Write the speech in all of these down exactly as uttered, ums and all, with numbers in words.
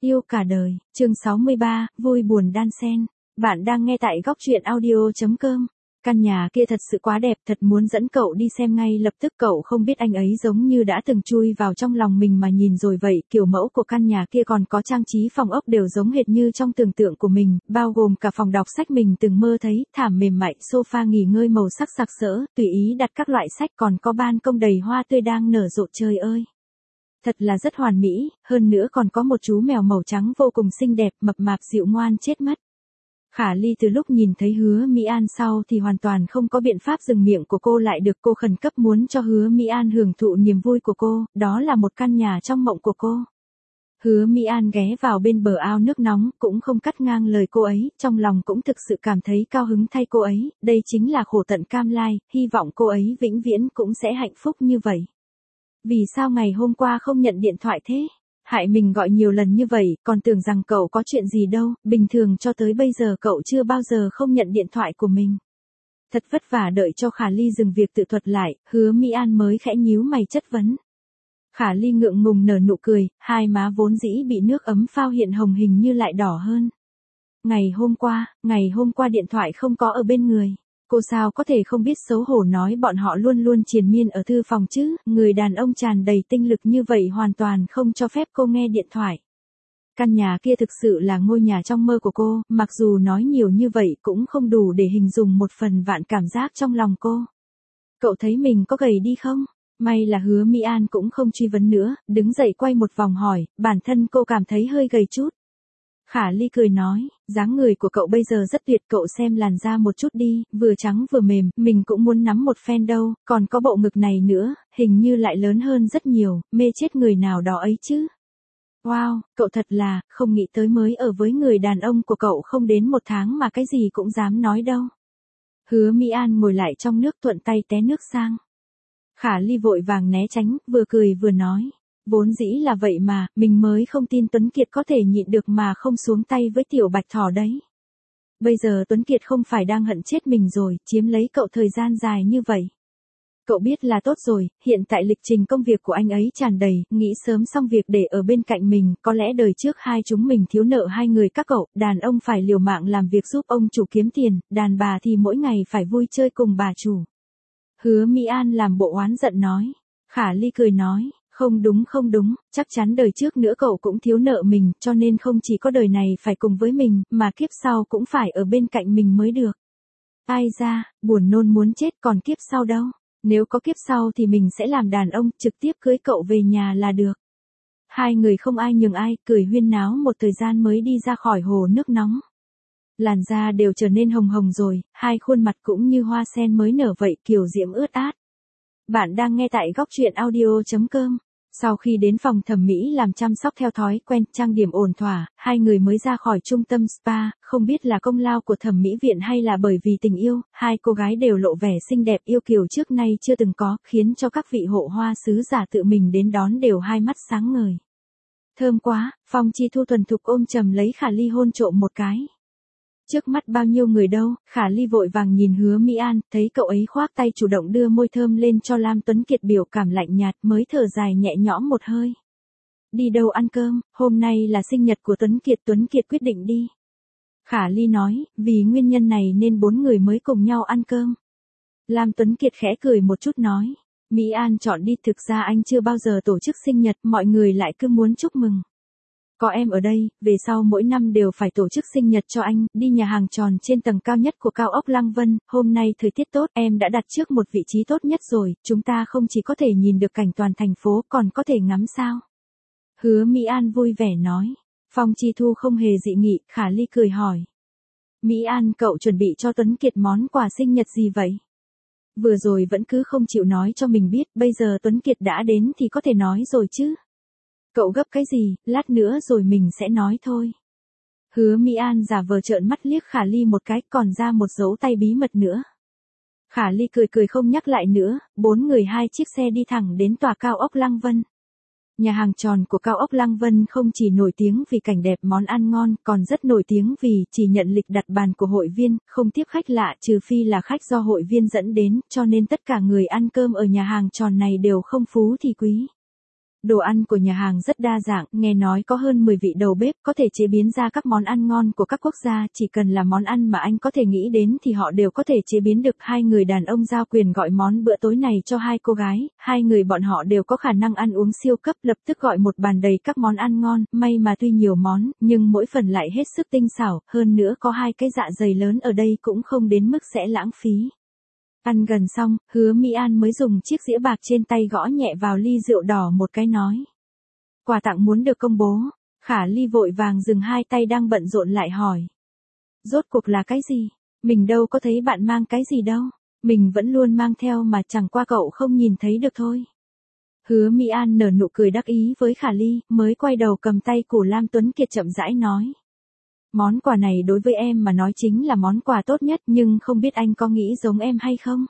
Yêu cả đời, chương sáu mươi ba, vui buồn đan xen. Bạn đang nghe tại góc truyện audio chấm com. Căn nhà kia thật sự quá đẹp, thật muốn dẫn cậu đi xem ngay lập tức. Cậu không biết anh ấy giống như đã từng chui vào trong lòng mình mà nhìn rồi vậy. Kiểu mẫu của căn nhà kia còn có trang trí phòng ốc đều giống hệt như trong tưởng tượng của mình, bao gồm cả phòng đọc sách mình từng mơ thấy, thảm mềm mại, sofa nghỉ ngơi màu sắc sặc sỡ, tùy ý đặt các loại sách, còn có ban công đầy hoa tươi đang nở rộ. Trời ơi! Thật là rất hoàn mỹ, hơn nữa còn có một chú mèo màu trắng vô cùng xinh đẹp, mập mạp dịu ngoan chết mất. Khả Ly từ lúc nhìn thấy Hứa Mỹ An sau thì hoàn toàn không có biện pháp dừng miệng của cô lại được. Cô khẩn cấp muốn cho Hứa Mỹ An hưởng thụ niềm vui của cô, đó là một căn nhà trong mộng của cô. Hứa Mỹ An ghé vào bên bờ ao nước nóng, cũng không cắt ngang lời cô ấy, trong lòng cũng thực sự cảm thấy cao hứng thay cô ấy, đây chính là khổ tận cam lai, hy vọng cô ấy vĩnh viễn cũng sẽ hạnh phúc như vậy. Vì sao ngày hôm qua không nhận điện thoại thế? Hại mình gọi nhiều lần như vậy, còn tưởng rằng cậu có chuyện gì đâu, bình thường cho tới bây giờ cậu chưa bao giờ không nhận điện thoại của mình. Thật vất vả đợi cho Khả Ly dừng việc tự thuật lại, Hứa Mỹ An mới khẽ nhíu mày chất vấn. Khả Ly ngượng ngùng nở nụ cười, hai má vốn dĩ bị nước ấm phao hiện hồng hình như lại đỏ hơn. Ngày hôm qua, ngày hôm qua điện thoại không có ở bên người. Cô sao có thể không biết xấu hổ nói bọn họ luôn luôn triền miên ở thư phòng chứ, người đàn ông tràn đầy tinh lực như vậy hoàn toàn không cho phép cô nghe điện thoại. Căn nhà kia thực sự là ngôi nhà trong mơ của cô, mặc dù nói nhiều như vậy cũng không đủ để hình dung một phần vạn cảm giác trong lòng cô. Cậu thấy mình có gầy đi không? May là Hứa Mỹ An cũng không truy vấn nữa, đứng dậy quay một vòng hỏi, bản thân cô cảm thấy hơi gầy chút. Khả Ly cười nói, dáng người của cậu bây giờ rất tuyệt, cậu xem làn da một chút đi, vừa trắng vừa mềm, mình cũng muốn nắm một phen đâu, còn có bộ ngực này nữa, hình như lại lớn hơn rất nhiều, mê chết người nào đó ấy chứ. Wow, cậu thật là, không nghĩ tới mới ở với người đàn ông của cậu không đến một tháng mà cái gì cũng dám nói đâu. Hứa Mỹ An ngồi lại trong nước thuận tay té nước sang. Khả Ly vội vàng né tránh, vừa cười vừa nói. Vốn dĩ là vậy mà, mình mới không tin Tuấn Kiệt có thể nhịn được mà không xuống tay với tiểu bạch thỏ đấy. Bây giờ Tuấn Kiệt không phải đang hận chết mình rồi, chiếm lấy cậu thời gian dài như vậy. Cậu biết là tốt rồi, hiện tại lịch trình công việc của anh ấy tràn đầy, nghĩ sớm xong việc để ở bên cạnh mình, có lẽ đời trước hai chúng mình thiếu nợ hai người các cậu, đàn ông phải liều mạng làm việc giúp ông chủ kiếm tiền, đàn bà thì mỗi ngày phải vui chơi cùng bà chủ. Hứa Mỹ An làm bộ oán giận nói. Khả Ly cười nói. Không đúng không đúng, chắc chắn đời trước nữa cậu cũng thiếu nợ mình, cho nên không chỉ có đời này phải cùng với mình, mà kiếp sau cũng phải ở bên cạnh mình mới được. Ai ra, buồn nôn muốn chết, còn kiếp sau đâu, nếu có kiếp sau thì mình sẽ làm đàn ông, trực tiếp cưới cậu về nhà là được. Hai người không ai nhường ai, cười huyên náo một thời gian mới đi ra khỏi hồ nước nóng. Làn da đều trở nên hồng hồng rồi, hai khuôn mặt cũng như hoa sen mới nở vậy, kiều diễm ướt át. Bạn đang nghe tại góc truyện audio chấm com. Sau khi đến phòng thẩm mỹ làm chăm sóc theo thói quen, trang điểm ổn thỏa, hai người mới ra khỏi trung tâm spa, không biết là công lao của thẩm mỹ viện hay là bởi vì tình yêu, hai cô gái đều lộ vẻ xinh đẹp yêu kiều trước nay chưa từng có, khiến cho các vị hộ hoa sứ giả tự mình đến đón đều hai mắt sáng ngời. Thơm quá, Phong Chi Thu thuần thục ôm chầm lấy Khả Ly hôn trộm một cái. Trước mắt bao nhiêu người đâu, Khả Ly vội vàng nhìn Hứa Mỹ An, thấy cậu ấy khoác tay chủ động đưa môi thơm lên cho Lam Tuấn Kiệt biểu cảm lạnh nhạt mới thở dài nhẹ nhõm một hơi. Đi đâu ăn cơm, hôm nay là sinh nhật của Tuấn Kiệt, Tuấn Kiệt quyết định đi. Khả Ly nói, vì nguyên nhân này nên bốn người mới cùng nhau ăn cơm. Lam Tuấn Kiệt khẽ cười một chút nói, Mỹ An chọn đi, thực ra anh chưa bao giờ tổ chức sinh nhật, mọi người lại cứ muốn chúc mừng. Có em ở đây, về sau mỗi năm đều phải tổ chức sinh nhật cho anh, đi nhà hàng tròn trên tầng cao nhất của cao ốc Lăng Vân, hôm nay thời tiết tốt, em đã đặt trước một vị trí tốt nhất rồi, chúng ta không chỉ có thể nhìn được cảnh toàn thành phố, còn có thể ngắm sao. Hứa Mỹ An vui vẻ nói. Phong Chi Thu không hề dị nghị, Khả Ly cười hỏi. Mỹ An, cậu chuẩn bị cho Tuấn Kiệt món quà sinh nhật gì vậy? Vừa rồi vẫn cứ không chịu nói cho mình biết, bây giờ Tuấn Kiệt đã đến thì có thể nói rồi chứ. Cậu gấp cái gì, lát nữa rồi mình sẽ nói thôi. Hứa Mỹ An giả vờ trợn mắt liếc Khả Ly một cái, còn ra một dấu tay bí mật nữa. Khả Ly cười cười không nhắc lại nữa, bốn người hai chiếc xe đi thẳng đến tòa cao ốc Lăng Vân. Nhà hàng tròn của cao ốc Lăng Vân không chỉ nổi tiếng vì cảnh đẹp món ăn ngon, còn rất nổi tiếng vì chỉ nhận lịch đặt bàn của hội viên, không tiếp khách lạ trừ phi là khách do hội viên dẫn đến, cho nên tất cả người ăn cơm ở nhà hàng tròn này đều không phú thì quý. Đồ ăn của nhà hàng rất đa dạng, nghe nói có hơn mười vị đầu bếp có thể chế biến ra các món ăn ngon của các quốc gia, chỉ cần là món ăn mà anh có thể nghĩ đến thì họ đều có thể chế biến được. Hai người đàn ông giao quyền gọi món bữa tối này cho hai cô gái, hai người bọn họ đều có khả năng ăn uống siêu cấp, lập tức gọi một bàn đầy các món ăn ngon, may mà tuy nhiều món, nhưng mỗi phần lại hết sức tinh xảo, hơn nữa có hai cái dạ dày lớn ở đây cũng không đến mức sẽ lãng phí. Ăn gần xong, Hứa Mỹ An mới dùng chiếc dĩa bạc trên tay gõ nhẹ vào ly rượu đỏ một cái nói. Quà tặng muốn được công bố. Khả Ly vội vàng dừng hai tay đang bận rộn lại hỏi. Rốt cuộc là cái gì? Mình đâu có thấy bạn mang cái gì đâu. Mình vẫn luôn mang theo mà chẳng qua cậu không nhìn thấy được thôi. Hứa Mỹ An nở nụ cười đắc ý với Khả Ly, mới quay đầu cầm tay của Lam Tuấn Kiệt chậm rãi nói. Món quà này đối với em mà nói chính là món quà tốt nhất, nhưng không biết anh có nghĩ giống em hay không?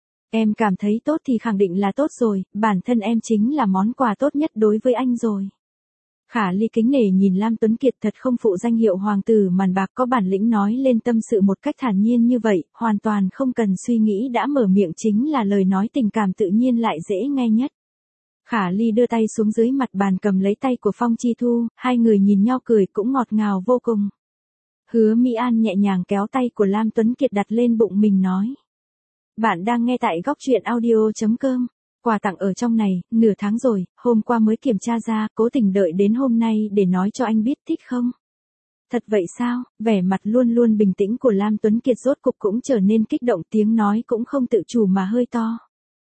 Em cảm thấy tốt thì khẳng định là tốt rồi, bản thân em chính là món quà tốt nhất đối với anh rồi. Khả Ly kính nể nhìn Lam Tuấn Kiệt, thật không phụ danh hiệu hoàng tử màn bạc, có bản lĩnh nói lên tâm sự một cách thản nhiên như vậy, hoàn toàn không cần suy nghĩ đã mở miệng chính là lời nói tình cảm tự nhiên lại dễ nghe nhất. Khả Ly đưa tay xuống dưới mặt bàn cầm lấy tay của Phong Chi Thu, hai người nhìn nhau cười cũng ngọt ngào vô cùng. Hứa Mỹ An nhẹ nhàng kéo tay của Lam Tuấn Kiệt đặt lên bụng mình nói. Bạn đang nghe tại góc truyện audio chấm com. Quà tặng ở trong này, nửa tháng rồi, hôm qua mới kiểm tra ra, cố tình đợi đến hôm nay để nói cho anh biết, thích không? Thật vậy sao? Vẻ mặt luôn luôn bình tĩnh của Lam Tuấn Kiệt rốt cục cũng trở nên kích động, tiếng nói cũng không tự chủ mà hơi to.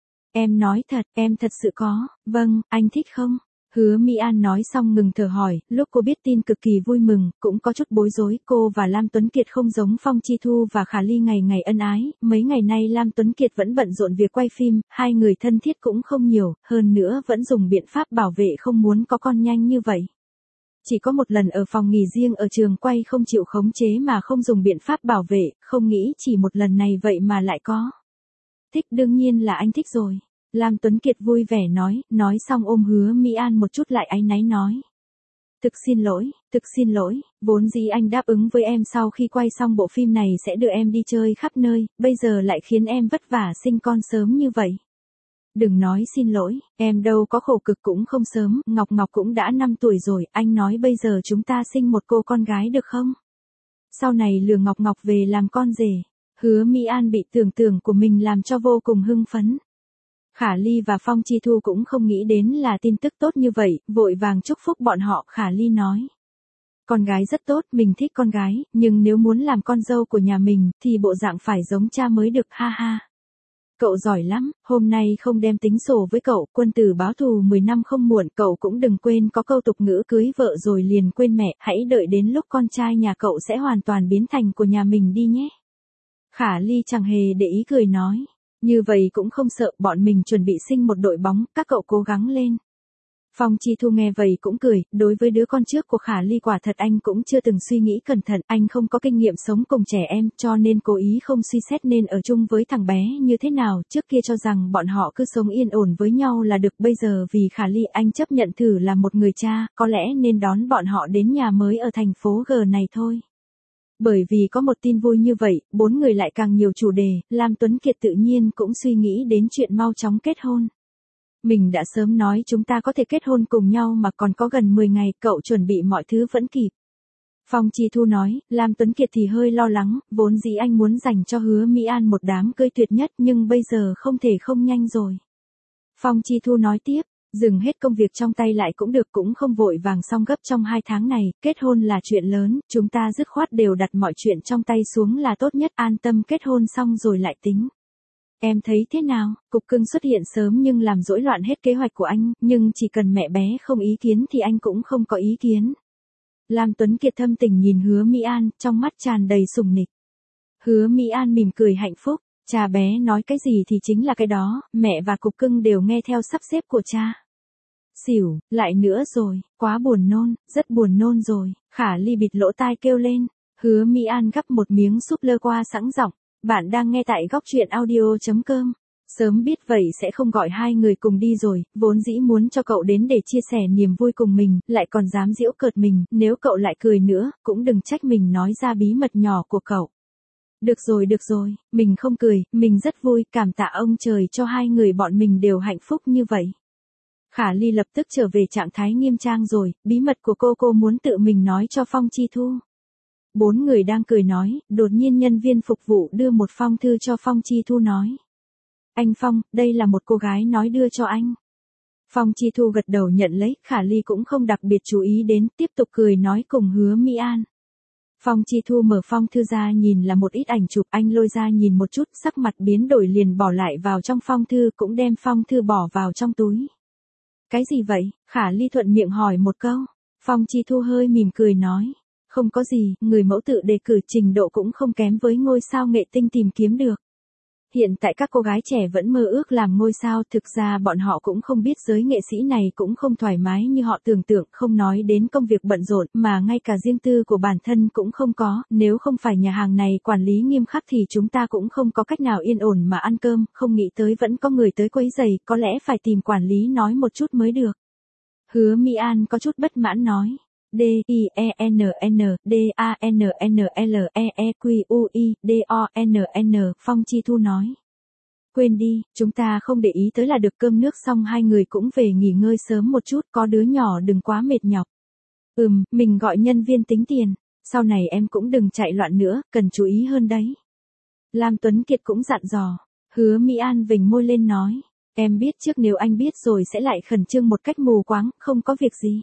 Em nói thật, em thật sự có, vâng, anh thích không? Hứa Mỹ An nói xong ngừng thở hỏi, lúc cô biết tin cực kỳ vui mừng, cũng có chút bối rối, cô và Lam Tuấn Kiệt không giống Phong Chi Thu và Khả Ly ngày ngày ân ái, mấy ngày nay Lam Tuấn Kiệt vẫn bận rộn việc quay phim, hai người thân thiết cũng không nhiều, hơn nữa vẫn dùng biện pháp bảo vệ không muốn có con nhanh như vậy. Chỉ có một lần ở phòng nghỉ riêng ở trường quay không chịu khống chế mà không dùng biện pháp bảo vệ, không nghĩ chỉ một lần này vậy mà lại có. Thích đương nhiên là anh thích rồi. Lam Tuấn Kiệt vui vẻ nói, nói xong ôm Hứa Mỹ An một chút lại áy náy nói. Thực xin lỗi, thực xin lỗi, vốn dĩ anh đáp ứng với em sau khi quay xong bộ phim này sẽ đưa em đi chơi khắp nơi, bây giờ lại khiến em vất vả sinh con sớm như vậy. Đừng nói xin lỗi, em đâu có khổ cực cũng không sớm, Ngọc Ngọc cũng đã năm tuổi rồi, anh nói bây giờ chúng ta sinh một cô con gái được không? Sau này lừa Ngọc Ngọc về làm con rể. Hứa Mỹ An bị tưởng tượng của mình làm cho vô cùng hưng phấn. Khả Ly và Phong Chi Thu cũng không nghĩ đến là tin tức tốt như vậy, vội vàng chúc phúc bọn họ. Khả Ly nói. Con gái rất tốt, mình thích con gái, nhưng nếu muốn làm con dâu của nhà mình, thì bộ dạng phải giống cha mới được, ha ha. Cậu giỏi lắm, hôm nay không đem tính sổ với cậu, quân tử báo thù mười năm không muộn, cậu cũng đừng quên có câu tục ngữ cưới vợ rồi liền quên mẹ, hãy đợi đến lúc con trai nhà cậu sẽ hoàn toàn biến thành của nhà mình đi nhé. Khả Ly chẳng hề để ý cười nói. Như vậy cũng không sợ, bọn mình chuẩn bị sinh một đội bóng, các cậu cố gắng lên. Phong Chi Thu nghe vậy cũng cười, đối với đứa con trước của Khả Ly quả thật anh cũng chưa từng suy nghĩ cẩn thận, anh không có kinh nghiệm sống cùng trẻ em, cho nên cố ý không suy xét nên ở chung với thằng bé như thế nào, trước kia cho rằng bọn họ cứ sống yên ổn với nhau là được, bây giờ vì Khả Ly anh chấp nhận thử là một người cha, có lẽ nên đón bọn họ đến nhà mới ở thành phố G này thôi. Bởi vì có một tin vui như vậy, bốn người lại càng nhiều chủ đề, Lam Tuấn Kiệt tự nhiên cũng suy nghĩ đến chuyện mau chóng kết hôn. Mình đã sớm nói chúng ta có thể kết hôn cùng nhau mà còn có gần mười ngày, cậu chuẩn bị mọi thứ vẫn kịp. Phong Chi Thu nói, Lam Tuấn Kiệt thì hơi lo lắng, vốn dĩ anh muốn dành cho Hứa Mỹ An một đám cưới tuyệt nhất nhưng bây giờ không thể không nhanh rồi. Phong Chi Thu nói tiếp. Dừng hết công việc trong tay lại cũng được, cũng không vội vàng xong gấp trong hai tháng này, kết hôn là chuyện lớn, chúng ta dứt khoát đều đặt mọi chuyện trong tay xuống là tốt nhất, an tâm kết hôn xong rồi lại tính. Em thấy thế nào? Cục cưng xuất hiện sớm nhưng làm rối loạn hết kế hoạch của anh, nhưng chỉ cần mẹ bé không ý kiến thì anh cũng không có ý kiến. Lam Tuấn Kiệt thâm tình nhìn Hứa Mỹ An, trong mắt tràn đầy sùng nịch. Hứa Mỹ An mỉm cười hạnh phúc. Cha bé nói cái gì thì chính là cái đó, mẹ và cục cưng đều nghe theo sắp xếp của cha. Xỉu, lại nữa rồi, quá buồn nôn, rất buồn nôn rồi. Khả Ly bịt lỗ tai kêu lên. Hứa Mỹ An gắp một miếng súp lơ qua sẵn giọng. Bạn đang nghe tại góc truyện audio chấm com. Sớm biết vậy sẽ không gọi hai người cùng đi rồi, vốn dĩ muốn cho cậu đến để chia sẻ niềm vui cùng mình, lại còn dám giễu cợt mình, nếu cậu lại cười nữa, cũng đừng trách mình nói ra bí mật nhỏ của cậu. Được rồi được rồi, mình không cười, mình rất vui, cảm tạ ông trời cho hai người bọn mình đều hạnh phúc như vậy. Khả Ly lập tức trở về trạng thái nghiêm trang rồi, bí mật của cô cô muốn tự mình nói cho Phong Chi Thu. Bốn người đang cười nói, đột nhiên nhân viên phục vụ đưa một phong thư cho Phong Chi Thu nói. Anh Phong, đây là một cô gái nói đưa cho anh. Phong Chi Thu gật đầu nhận lấy, Khả Ly cũng không đặc biệt chú ý đến, tiếp tục cười nói cùng Hứa Mỹ An. Phong Chi Thu mở phong thư ra nhìn là một ít ảnh chụp, anh lôi ra nhìn một chút, sắc mặt biến đổi liền bỏ lại vào trong phong thư, cũng đem phong thư bỏ vào trong túi. Cái gì vậy? Khả Ly thuận miệng hỏi một câu. Phong Chi Thu hơi mỉm cười nói. Không có gì, người mẫu tự đề cử trình độ cũng không kém với ngôi sao nghệ tinh tìm kiếm được. Hiện tại các cô gái trẻ vẫn mơ ước làm ngôi sao, thực ra bọn họ cũng không biết giới nghệ sĩ này cũng không thoải mái như họ tưởng tượng, không nói đến công việc bận rộn, mà ngay cả riêng tư của bản thân cũng không có, nếu không phải nhà hàng này quản lý nghiêm khắc thì chúng ta cũng không có cách nào yên ổn mà ăn cơm, không nghĩ tới vẫn có người tới quấy rầy, có lẽ phải tìm quản lý nói một chút mới được. Hứa Mỹ An có chút bất mãn nói. D I E N N D A N N L E E Q U I D O N N Phong Chi Thu nói. Quên đi, chúng ta không để ý tới là được, cơm nước xong hai người cũng về nghỉ ngơi sớm một chút, có đứa nhỏ đừng quá mệt nhọc. Ừm, mình gọi nhân viên tính tiền, sau này em cũng đừng chạy loạn nữa, cần chú ý hơn đấy. Lam Tuấn Kiệt cũng dặn dò. Hứa Mỹ An vểnh môi lên nói. Em biết trước, nếu anh biết rồi sẽ lại khẩn trương một cách mù quáng, không có việc gì.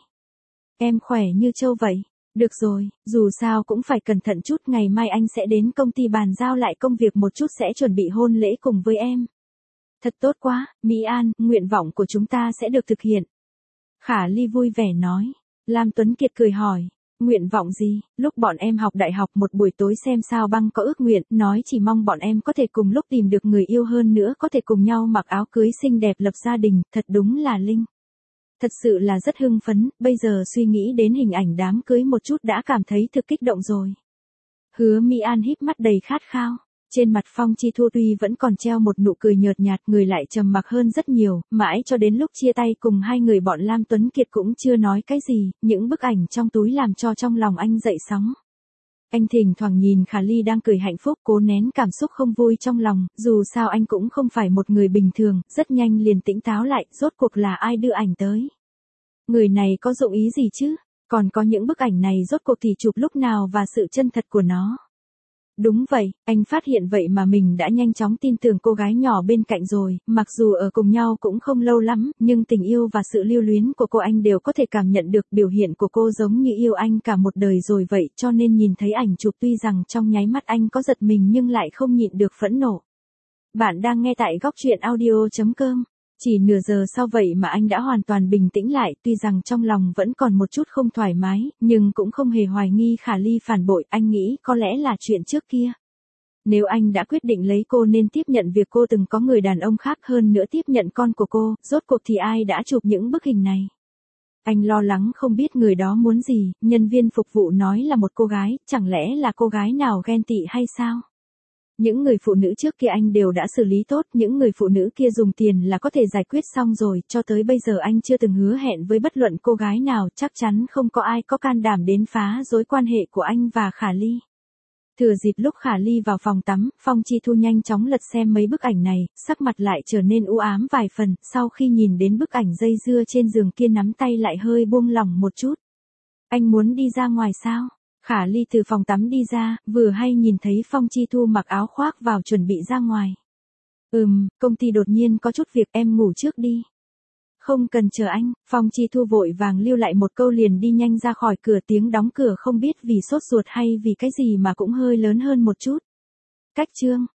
Em khỏe như trâu vậy. Được rồi, dù sao cũng phải cẩn thận chút, ngày mai anh sẽ đến công ty bàn giao lại công việc một chút, sẽ chuẩn bị hôn lễ cùng với em. Thật tốt quá, Mỹ An, nguyện vọng của chúng ta sẽ được thực hiện. Khả Ly vui vẻ nói. Lam Tuấn Kiệt cười hỏi. Nguyện vọng gì? Lúc bọn em học đại học một buổi tối xem sao băng có ước nguyện, nói chỉ mong bọn em có thể cùng lúc tìm được người yêu, hơn nữa có thể cùng nhau mặc áo cưới xinh đẹp lập gia đình, thật đúng là linh. Thật sự là rất hưng phấn, bây giờ suy nghĩ đến hình ảnh đám cưới một chút đã cảm thấy thực kích động rồi. Hứa Mỹ An híp mắt đầy khát khao. Trên mặt Phong Chi Thu tuy vẫn còn treo một nụ cười nhợt nhạt, người lại trầm mặc hơn rất nhiều, mãi cho đến lúc chia tay cùng hai người bọn Lam Tuấn Kiệt cũng chưa nói cái gì, những bức ảnh trong túi làm cho trong lòng anh dậy sóng. Anh thỉnh thoảng nhìn Khả Ly đang cười hạnh phúc, cố nén cảm xúc không vui trong lòng, dù sao anh cũng không phải một người bình thường, rất nhanh liền tỉnh táo lại, rốt cuộc là ai đưa ảnh tới. Người này có dụng ý gì chứ? Còn có những bức ảnh này rốt cuộc thì chụp lúc nào và sự chân thật của nó. Đúng vậy, anh phát hiện vậy mà mình đã nhanh chóng tin tưởng cô gái nhỏ bên cạnh rồi, mặc dù ở cùng nhau cũng không lâu lắm, nhưng tình yêu và sự lưu luyến của cô anh đều có thể cảm nhận được, biểu hiện của cô giống như yêu anh cả một đời rồi vậy, cho nên nhìn thấy ảnh chụp tuy rằng trong nháy mắt anh có giật mình nhưng lại không nhịn được phẫn nộ. Bạn đang nghe tại góc truyện audio chấm com. Chỉ nửa giờ sau vậy mà anh đã hoàn toàn bình tĩnh lại, tuy rằng trong lòng vẫn còn một chút không thoải mái, nhưng cũng không hề hoài nghi Khả Ly phản bội, anh nghĩ có lẽ là chuyện trước kia. Nếu anh đã quyết định lấy cô nên tiếp nhận việc cô từng có người đàn ông khác, hơn nữa tiếp nhận con của cô, rốt cuộc thì ai đã chụp những bức hình này. Anh lo lắng không biết người đó muốn gì, nhân viên phục vụ nói là một cô gái, chẳng lẽ là cô gái nào ghen tị hay sao? Những người phụ nữ trước kia anh đều đã xử lý tốt, những người phụ nữ kia dùng tiền là có thể giải quyết xong rồi, cho tới bây giờ anh chưa từng hứa hẹn với bất luận cô gái nào, chắc chắn không có ai có can đảm đến phá rối quan hệ của anh và Khả Ly. Thừa dịp lúc Khả Ly vào phòng tắm, Phong Chi Thu nhanh chóng lật xem mấy bức ảnh này, sắc mặt lại trở nên u ám vài phần, sau khi nhìn đến bức ảnh dây dưa trên giường kia nắm tay lại hơi buông lỏng một chút. Anh muốn đi ra ngoài sao? Khả Ly từ phòng tắm đi ra, vừa hay nhìn thấy Phong Chi Thu mặc áo khoác vào chuẩn bị ra ngoài. Ừm, công ty đột nhiên có chút việc, em ngủ trước đi. Không cần chờ anh, Phong Chi Thu vội vàng lưu lại một câu liền đi nhanh ra khỏi cửa, tiếng đóng cửa không biết vì sốt ruột hay vì cái gì mà cũng hơi lớn hơn một chút. Cách chương